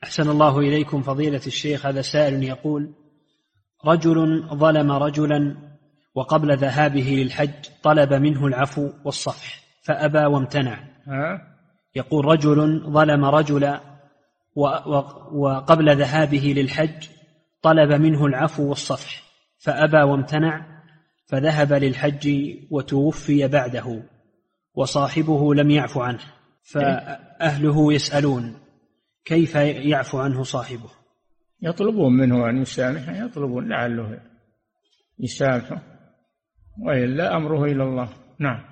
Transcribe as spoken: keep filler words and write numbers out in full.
أحسن الله إليكم فضيلة الشيخ. هذا سائل يقول: رجل ظلم رجلا وقبل ذهابه للحج طلب منه العفو والصفح فأبى وامتنع. يقول: رجل ظلم رجلا وقبل ذهابه للحج طلب منه العفو والصفح فأبى وامتنع، فذهب للحج وتوفي بعده وصاحبه لم يعف عنه، فأهله يسألون كيف يعفو عنه صاحبه؟ يطلبون منه أن يسامح، يطلبون لعله يسامحه، وإلا أمره إلى الله. نعم.